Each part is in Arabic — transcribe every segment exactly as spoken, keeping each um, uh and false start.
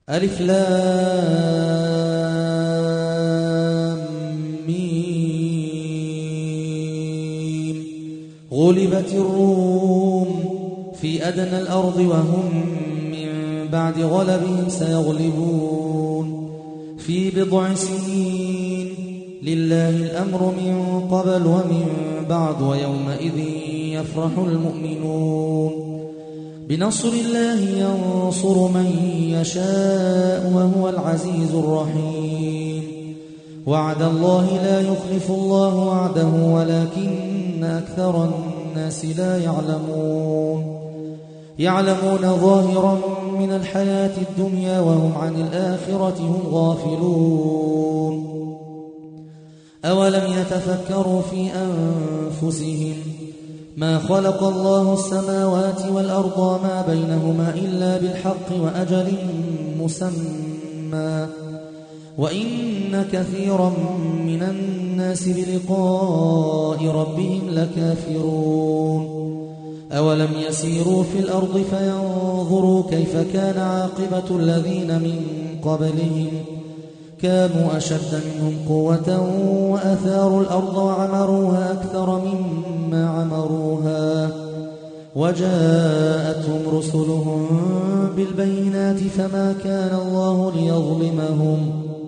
ألف لام ميم. غلبت الروم في أدنى الأرض وهم من بعد غلبهم سيغلبون في بضع سنين. لله الأمر من قبل ومن بعد ويومئذ يفرح المؤمنون. بنصر الله ينصر من يشاء وهو العزيز الرحيم. وعد الله لا يخلف الله وعده ولكن أكثر الناس لا يعلمون. يعلمون ظاهرا من الحياة الدنيا وهم عن الآخرة هم غافلون. أولم يتفكروا في أنفسهم ما خلق الله السماوات والأرض وما بينهما إلا بالحق وأجل مسمى وإن كثيرا من الناس بلقاء ربهم لكافرون. أولم يسيروا في الأرض فينظروا كيف كان عاقبة الذين من قبلهم كانوا أشد منهم قوة وأثاروا الأرض وعمروها أكثر مما عمروها وجاءتهم رسلهم بالبينات فما كان الله ليظلمهم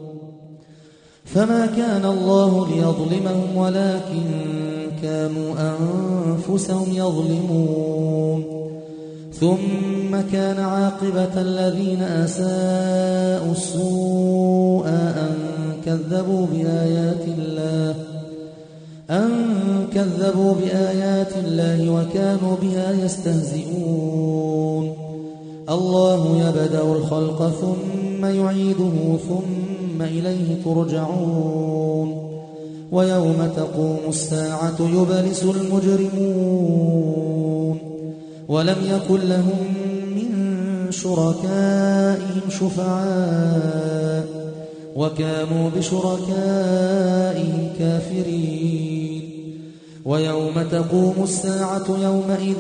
فما كان الله ليظلمهم ولكن كانوا أنفسهم يظلمون. ثم كان عاقبة الذين أساءوا السوء أن كذبوا بآيات الله أن كذبوا بآيات الله وكانوا بها يستهزئون. الله يبدأ الخلق ثم يعيده ثم إليه ترجعون. ويوم تقوم الساعة يبلس المجرمون ولم يكن لهم من شركائهم شفعاء وكانوا بشركائهم كافرين. ويوم تقوم الساعة يومئذ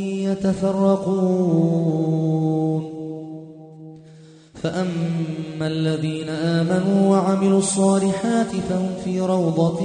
يتفرقون. فأما الذين آمنوا وعملوا الصالحات فهم في روضة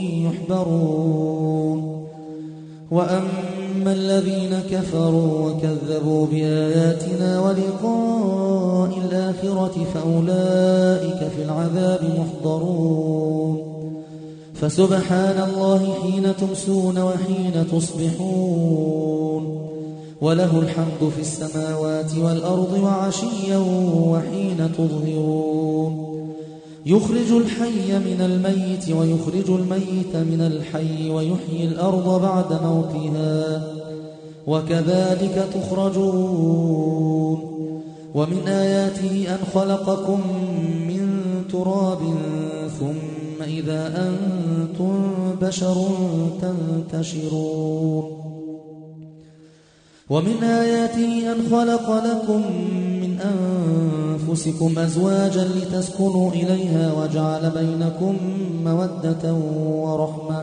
يحبرون. وأما الذين كفروا وكذبوا بآياتنا ولقاء الآخرة فأولئك في العذاب محضرون. فسبحان الله حين تمسون وحين تصبحون وله الحمد في السماوات والأرض وعشيا وحين تظهرون. يخرج الحي من الميت ويخرج الميت من الحي ويحيي الأرض بعد موتها وكذلك تخرجون. ومن آياته أن خلقكم من تراب ثم إذا أنتم بشر تنتشرون. ومن آياته أن خلق لكم من أنفسكم أزواجا لتسكنوا إليها وجعل بينكم مودة ورحمة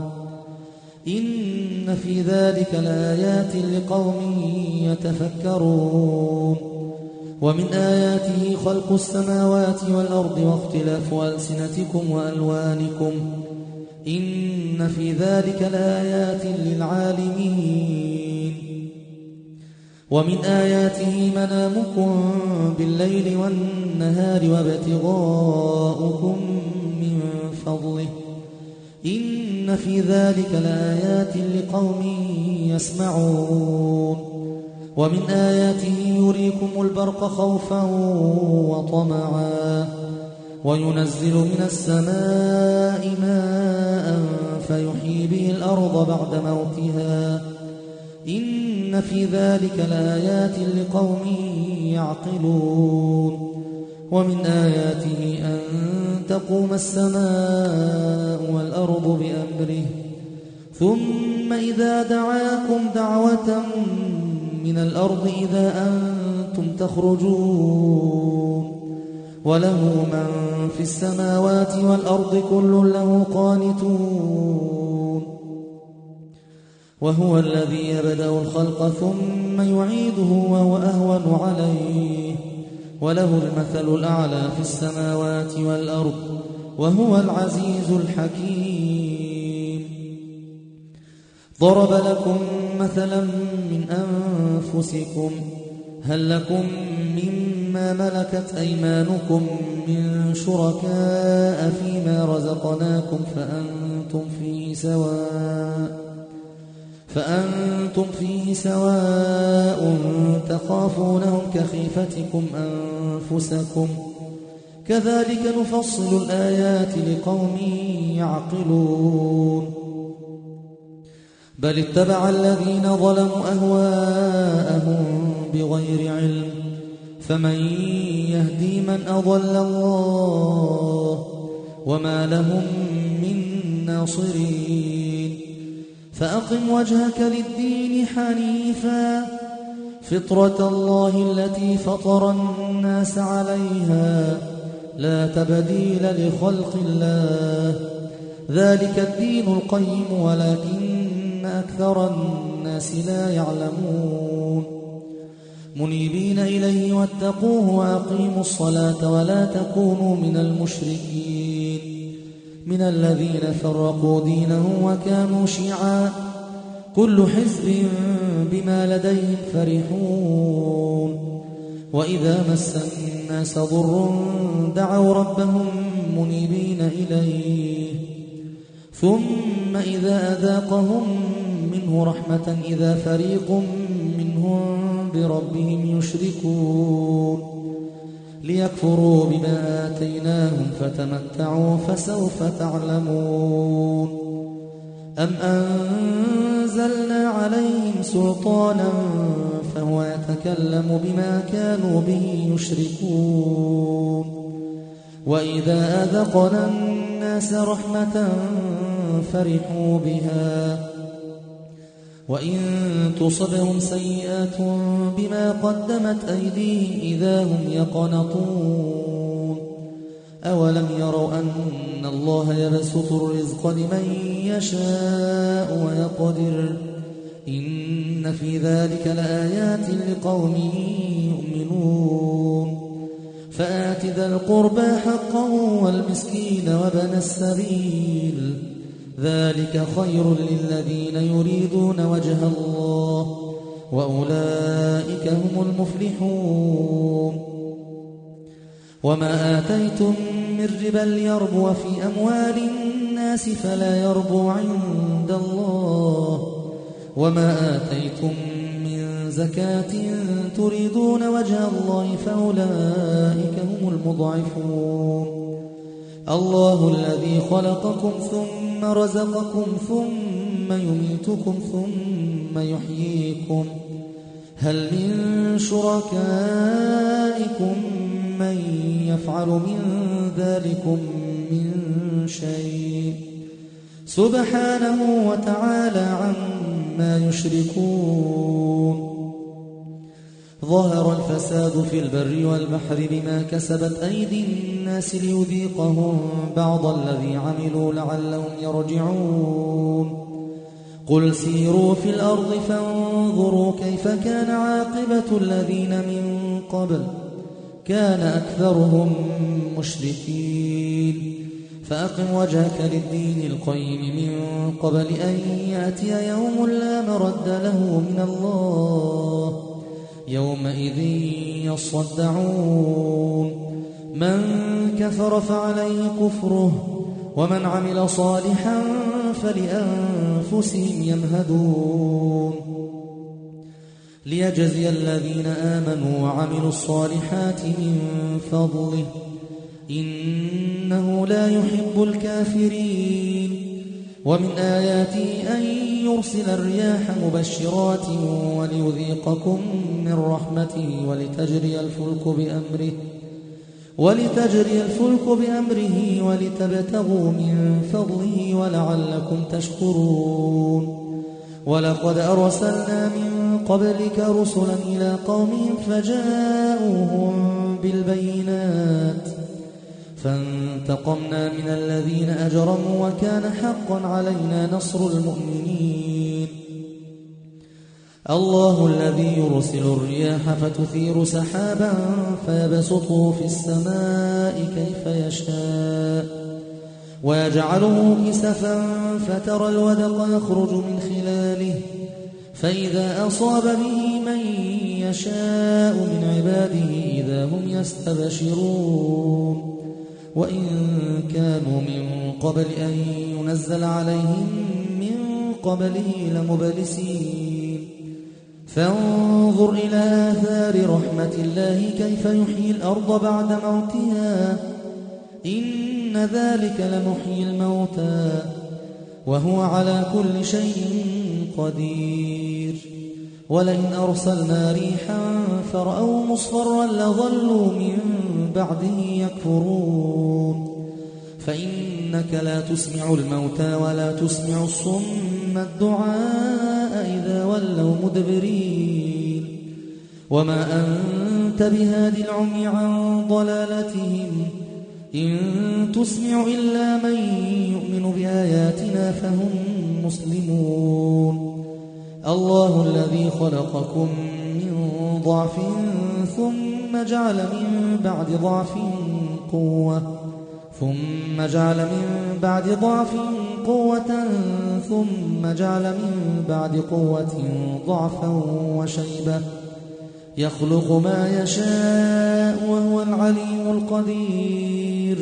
إن في ذلك لآيات لقوم يتفكرون. ومن آياته خلق السماوات والأرض واختلاف ألسنتكم وألوانكم إن في ذلك لآيات للعالمين. ومن آياته منامكم بالليل والنهار وابتغاؤكم من فضله إن في ذلك لآيات لقوم يسمعون. ومن آياته يريكم البرق خوفا وطمعا وينزل من السماء ماء فيحيي به الأرض بعد موتها إن في ذلك لآيات لقوم يعقلون. ومن آياته أن تقوم السماء والأرض بأمره ثم إذا دعاكم دعوة من الأرض إذا أنتم تخرجون. وله من في السماوات والأرض كل له قانتون. وهو الذي يبدأ الخلق ثم يعيده وهو أهون عليه وله المثل الأعلى في السماوات والأرض وهو العزيز الحكيم. ضرب لكم مثلا من أنفسكم هل لكم مما ملكت أيمانكم من شركاء فيما رزقناكم فأنتم فيه سواء فأنتم فيه سواء تخافونهم كخيفتكم أنفسكم كذلك نفصل الآيات لقوم يعقلون. بل اتبع الذين ظلموا أهواءهم بغير علم فمن يهدي من أضل الله وما لهم من ناصرين. فأقم وجهك للدين حنيفا فطرة الله التي فطر الناس عليها لا تبديل لخلق الله ذلك الدين القيم ولكن أكثر الناس لا يعلمون. منيبين إليه واتقوه وأقيموا الصلاة ولا تكونوا من المشركين من الذين فرقوا دينهم وكانوا شيعا كل حزب بما لديهم فرحون. وإذا مس الناس ضر دعوا ربهم منيبين إليه ثم إذا أذاقهم منه رحمة إذا فريق منهم بربهم يشركون ليكفروا بما آتيناهم فتمتعوا فسوف تعلمون. أم أنزلنا عليهم سلطانا فهو يتكلم بما كانوا به يشركون. وإذا أذقنا الناس رحمة فرحوا بها وإن تصبهم سيئات بما قدمت أيديهم إذا هم يقنطون. أولم يروا أن الله يبسط الرزق لمن يشاء ويقدر إن في ذلك لآيات لقوم يؤمنون. فآت ذا القربى حقه والمسكين وابن السبيل ذلك خير للذين يريدون وجه الله وأولئك هم المفلحون. وما آتيتم من ربا ليربو في أموال الناس فلا يربو عند الله وما آتيتم من زكاة تريدون وجه الله فأولئك هم المضعفون. الله الذي خلقكم ثم رزقكم ثم يميتكم ثم يحييكم هل من شركائكم من يفعل من ذلكم من شيء سبحانه وتعالى عما يشركون. ظهر الفساد في البر والبحر بما كسبت أيدي الناس ليذيقهم بعض الذي عملوا لعلهم يرجعون. قل سيروا في الأرض فانظروا كيف كان عاقبة الذين من قبل كان أكثرهم مشركين. فأقم وجهك للدين القيم من قبل أن يأتي يوم لا مرد له من الله يومئذ يصدعون. من كفر فعليه كفره ومن عمل صالحا فلأنفسهم يمهدون. ليجزي الذين آمنوا وعملوا الصالحات من فضله إنه لا يحب الكافرين. ومن آياته أن يرسل الرياح مبشرات وليذيقكم من رحمته ولتجري الفلك بأمره ولتجري الفلك بأمره ولتبتغوا من فضله ولعلكم تشكرون. ولقد أرسلنا من قبلك رسلا إلى قومهم فجاءوهم بالبينات فانتقمنا من الذين أجرموا وكان حقا علينا نصر المؤمنين. الله الذي يرسل الرياح فتثير سحابا فيبسطه في السماء كيف يشاء ويجعله كسفا فترى الودق يخرج من خلاله فإذا أصاب به من يشاء من عباده إذا هم يستبشرون وإن كانوا من قبل أن ينزل عليهم من قبله لمبلسين فانظر إلى آثار رحمة الله كيف يحيي الأرض بعد موتها إن ذلك لمحيي الموتى وهو على كل شيء قدير ولئن أرسلنا ريحا فرأوا مصفرا لظلوا من بعده يكفرون فإنك لا تسمع الموتى ولا تسمع الصم الدعاء إذا ولوا مدبرين وما أنت بهادي العمي عن ضلالتهم إن تسمع إلا من يؤمن بآياتنا فهم مسلمون الله الذي خلقكم من ضعف ثم جعل من بعد ضعف قوة ثم جعل من بعد ضعف قوة ثم جعل من بعد قوة ضعفا وشيبة يخلق ما يشاء وهو العليم القدير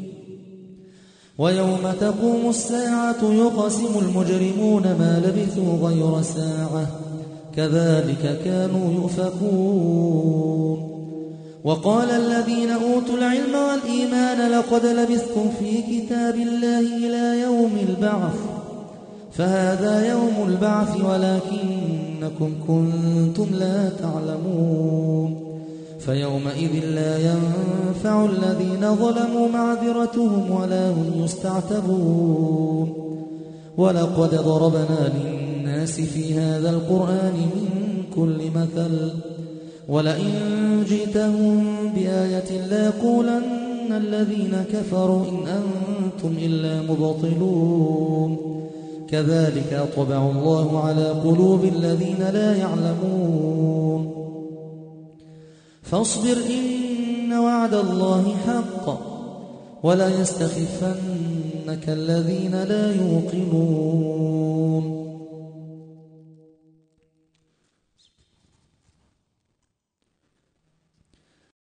ويوم تقوم الساعة يقسم المجرمون ما لبثوا غير ساعة كذلك كانوا يؤفكون وقال الذين أوتوا العلم والإيمان لقد لبثتم في كتاب الله إلى يوم البعث فهذا يوم البعث ولكنكم كنتم لا تعلمون فيومئذ لا ينفع الذين ظلموا معذرتهم ولا هم يستعتبون ولقد ضربنا للناس في هذا القرآن من كل مثل ولئن جئتهم بآية ليقولن الذين كفروا إن أنتم إلا مبطلون كذلك طبع الله على قلوب الذين لا يعلمون فاصبر إن وعد الله حق ولا يستخفنك الذين لا يوقنون